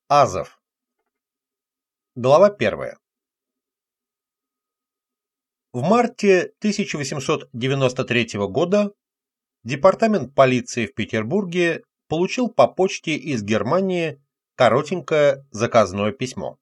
Азов. Глава 1. В марте 1893 года Департамент полиции в Петербурге получил по почте из Германии коротенькое заказное письмо.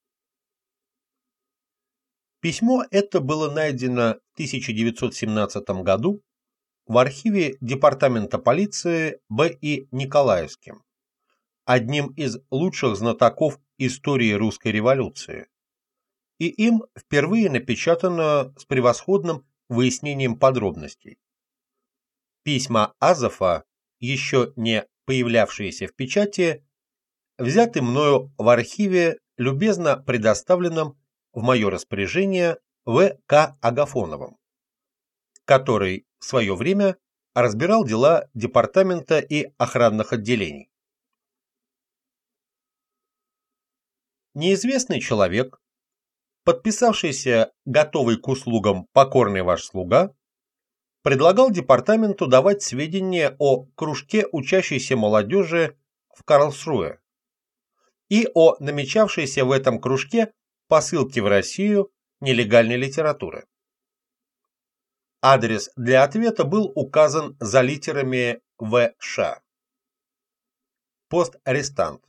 Письмо это было найдено в 1917 году в архиве Департамента полиции Б.И. Николаевским, одним из лучших знатоков истории русской революции, и им впервые напечатано с превосходным выяснением подробностей. Письма Азова, еще не появлявшиеся в печати, взяты мною в архиве, любезно предоставленном в мое распоряжение В.К. Агафоновым, который в свое время разбирал дела департамента и охранных отделений. Неизвестный человек, подписавшийся «Готовый к услугам покорный ваш слуга», предлагал департаменту давать сведения о кружке учащейся молодежи в Карлсруэ и о намечавшейся в этом кружке посылке в Россию нелегальной литературы. Адрес для ответа был указан за литерами В.Ш. Пост-арестант.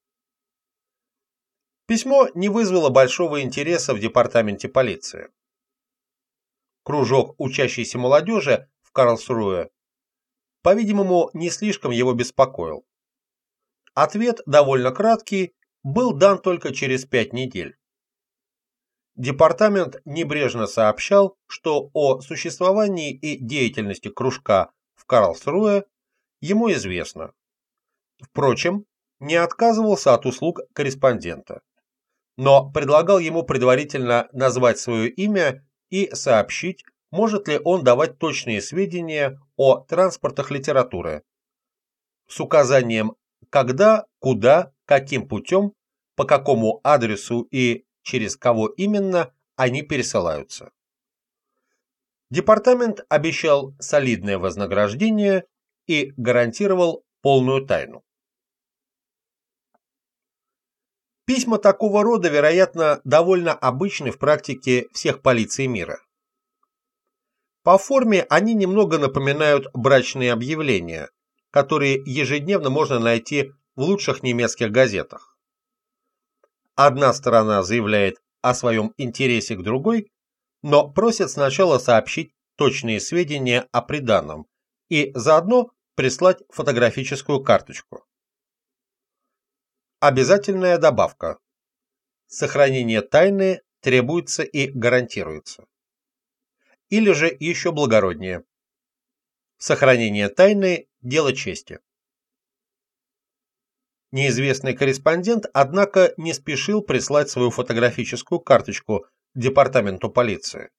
Письмо не вызвало большого интереса в департаменте полиции. Кружок учащейся молодежи в Карлсруэ, по-видимому, не слишком его беспокоил. Ответ, довольно краткий, был дан только через 5 недель. Департамент небрежно сообщал, что о существовании и деятельности кружка в Карлсруэ ему известно. Впрочем, не отказывался от услуг корреспондента, но предлагал ему предварительно назвать свое имя и сообщить, может ли он давать точные сведения о транспортах литературы, с указанием, когда, куда, каким путем, по какому адресу и через кого именно они пересылаются. Департамент обещал солидное вознаграждение и гарантировал полную тайну. Письма такого рода, вероятно, довольно обычны в практике всех полиций мира. По форме они немного напоминают брачные объявления, которые ежедневно можно найти в лучших немецких газетах. Одна сторона заявляет о своем интересе к другой, но просит сначала сообщить точные сведения о приданом и заодно прислать фотографическую карточку. Обязательная добавка. Сохранение тайны требуется и гарантируется. Или же еще благороднее. Сохранение тайны – дело чести. Неизвестный корреспондент, однако, не спешил прислать свою фотографическую карточку департаменту полиции.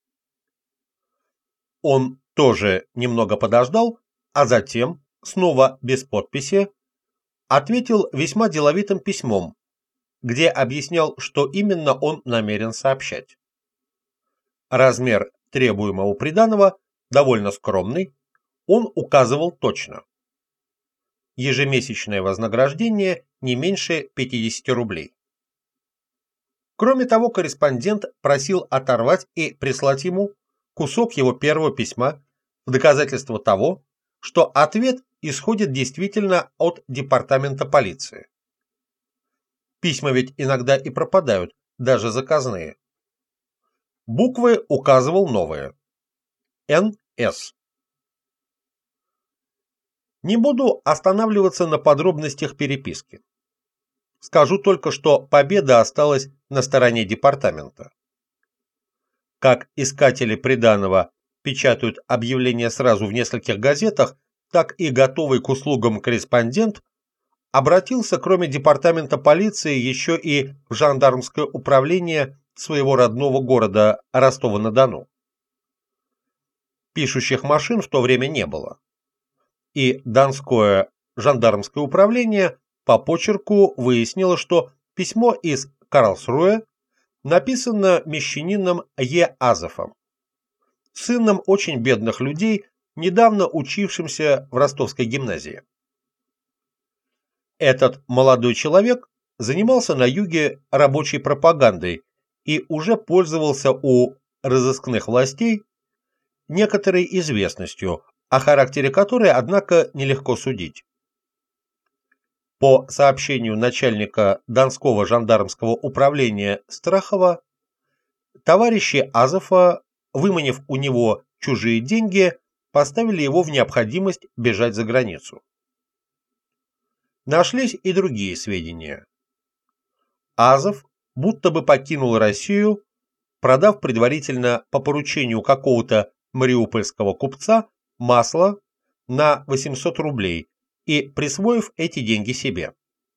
Он тоже немного подождал, а затем, снова без подписи, ответил весьма деловитым письмом, где объяснял, что именно он намерен сообщать. Размер требуемого приданого довольно скромный, он указывал точно. Ежемесячное вознаграждение не меньше 50 рублей. Кроме того, корреспондент просил оторвать и прислать ему кусок его первого письма в доказательство того, что ответ исходит действительно от департамента полиции. Письма ведь иногда и пропадают, даже заказные. Буквы указывал новые. Н.С. Не буду останавливаться на подробностях переписки. Скажу только, что победа осталась на стороне департамента. Как искатели приданого печатают объявления сразу в нескольких газетах, так и готовый к услугам корреспондент обратился, кроме департамента полиции, еще и в жандармское управление своего родного города Ростова-на-Дону. Пишущих машин в то время не было, и Донское жандармское управление по почерку выяснило, что письмо из Карлсруэ написано мещанином Е. Азовом, сыном очень бедных людей, недавно учившимся в Ростовской гимназии. Этот молодой человек занимался на юге рабочей пропагандой и уже пользовался у разыскных властей некоторой известностью, о характере которой, однако, нелегко судить. По сообщению начальника Донского жандармского управления Страхова, товарищи Азова, выманив у него чужие деньги, поставили его в необходимость бежать за границу. Нашлись и другие сведения. Азов будто бы покинул Россию, продав предварительно по поручению какого-то мариупольского купца масло на 800 рублей и присвоив эти деньги себе.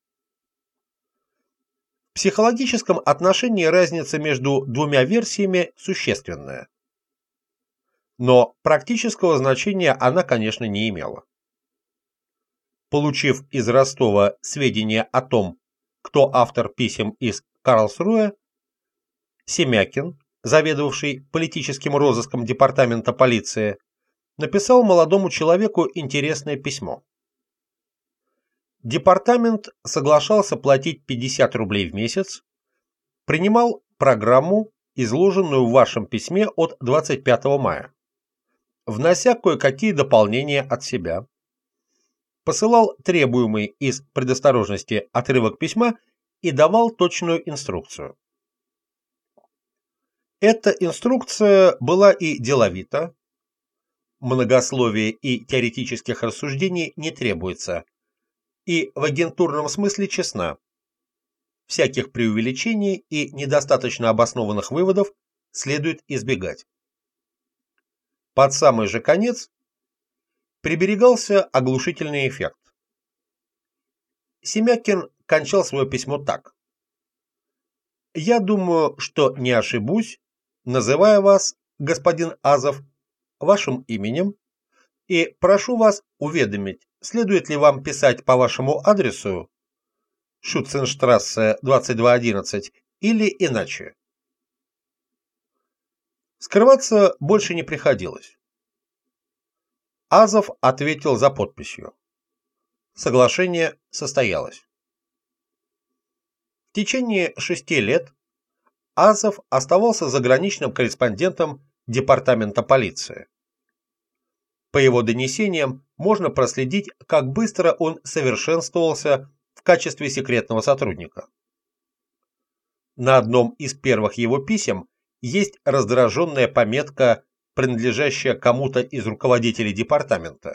В психологическом отношении разница между двумя версиями существенная. Но практического значения она, конечно, не имела. Получив из Ростова сведения о том, кто автор писем из Карлсруэ, Семякин, заведовавший политическим розыском департамента полиции, написал молодому человеку интересное письмо. Департамент соглашался платить 50 рублей в месяц, принимал программу, изложенную в вашем письме от 25 мая, внося кое-какие дополнения от себя, посылал требуемый из предосторожности отрывок письма и давал точную инструкцию. Эта инструкция была и деловита, многословия и теоретических рассуждений не требуется, и в агентурном смысле честна. Всяких преувеличений и недостаточно обоснованных выводов следует избегать. Под самый же конец приберегался оглушительный эффект. Семякин кончал свое письмо так. «Я думаю, что не ошибусь, называя вас, господин Азов, вашим именем, и прошу вас уведомить, следует ли вам писать по вашему адресу Шутценштрассе 2211 или иначе». Скрываться больше не приходилось. Азов ответил за подписью. Соглашение состоялось. В течение 6 лет Азов оставался заграничным корреспондентом департамента полиции. По его донесениям можно проследить, как быстро он совершенствовался в качестве секретного сотрудника. На одном из первых его писем есть раздраженная пометка, принадлежащая кому-то из руководителей департамента.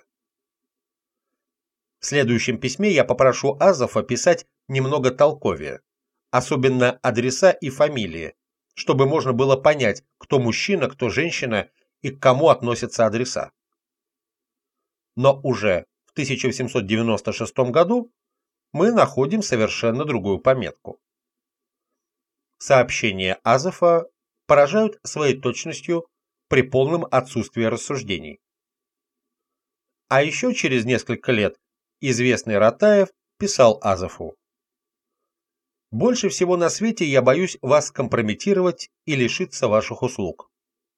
В следующем письме я попрошу Азова писать немного толковее, особенно адреса и фамилии, чтобы можно было понять, кто мужчина, кто женщина и к кому относятся адреса. Но уже в 1896 году мы находим совершенно другую пометку. Сообщения Азова поражают своей точностью при полном отсутствии рассуждений. А еще через несколько лет известный Ратаев писал Азову: «Больше всего на свете я боюсь вас компрометировать и лишиться ваших услуг».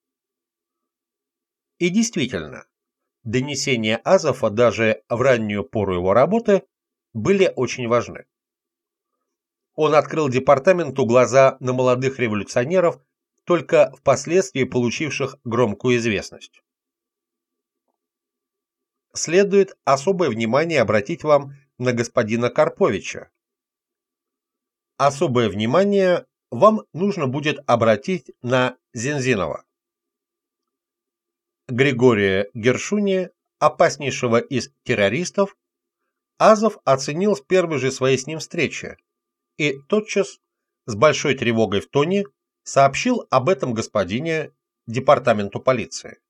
И действительно, донесения Азова даже в раннюю пору его работы были очень важны. Он открыл департаменту глаза на молодых революционеров, только впоследствии получивших громкую известность. Следует особое внимание обратить вам на господина Карповича. Особое внимание вам нужно будет обратить на Зензинова. Григория Гершуни, опаснейшего из террористов, Азов оценил с первой же своей с ним встречи и тотчас с большой тревогой в тоне сообщил об этом господине департаменту полиции.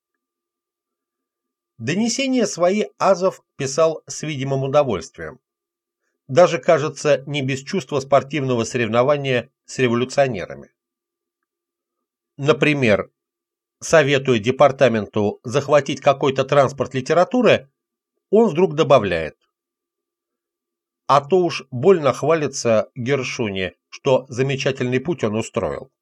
Донесения свои Азов писал с видимым удовольствием, даже, кажется, не без чувства спортивного соревнования с революционерами. Например, советуя департаменту захватить какой-то транспорт литературы, он вдруг добавляет: «А то уж больно хвалится Гершуни, что замечательный путь он устроил».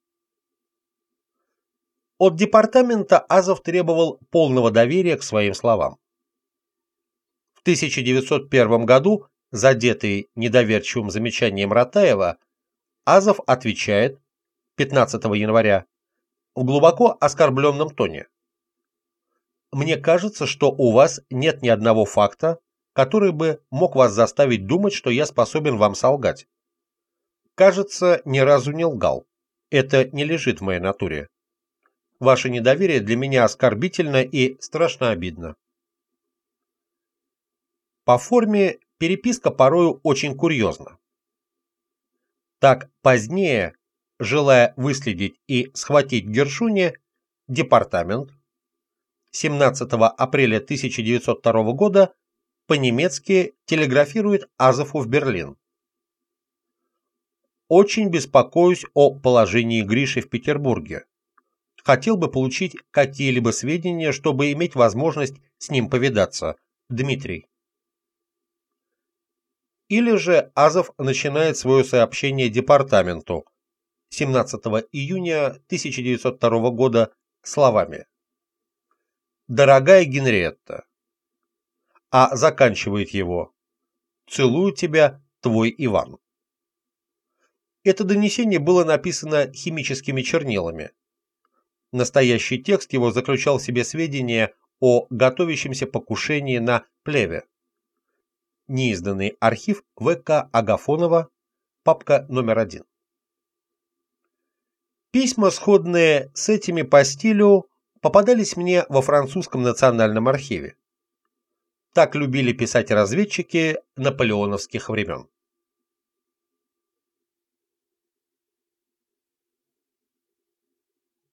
От департамента Азов требовал полного доверия к своим словам. В 1901 году Задетый недоверчивым замечанием Ратаева, Азов отвечает 15 января в глубоко оскорбленном тоне. «Мне кажется, что у вас нет ни одного факта, который бы мог вас заставить думать, что я способен вам солгать. Кажется, ни разу не лгал. Это не лежит в моей натуре. Ваше недоверие для меня оскорбительно и страшно обидно». По форме переписка порою очень курьезна. Так позднее, желая выследить и схватить Гершуни, департамент 17 апреля 1902 года по-немецки телеграфирует Азову в Берлин. «Очень беспокоюсь о положении Гриши в Петербурге. Хотел бы получить какие-либо сведения, чтобы иметь возможность с ним повидаться. Дмитрий». Или же Азов начинает свое сообщение департаменту 17 июня 1902 года словами: «Дорогая Генриетта», а заканчивает его: «Целую тебя, твой Иван». Это донесение было написано химическими чернилами. Настоящий текст его заключал в себе сведения о готовящемся покушении на Плеве. Неизданный архив В.К. Агафонова, папка номер 1. Письма, сходные с этими по стилю, попадались мне во французском национальном архиве. Так любили писать разведчики наполеоновских времен.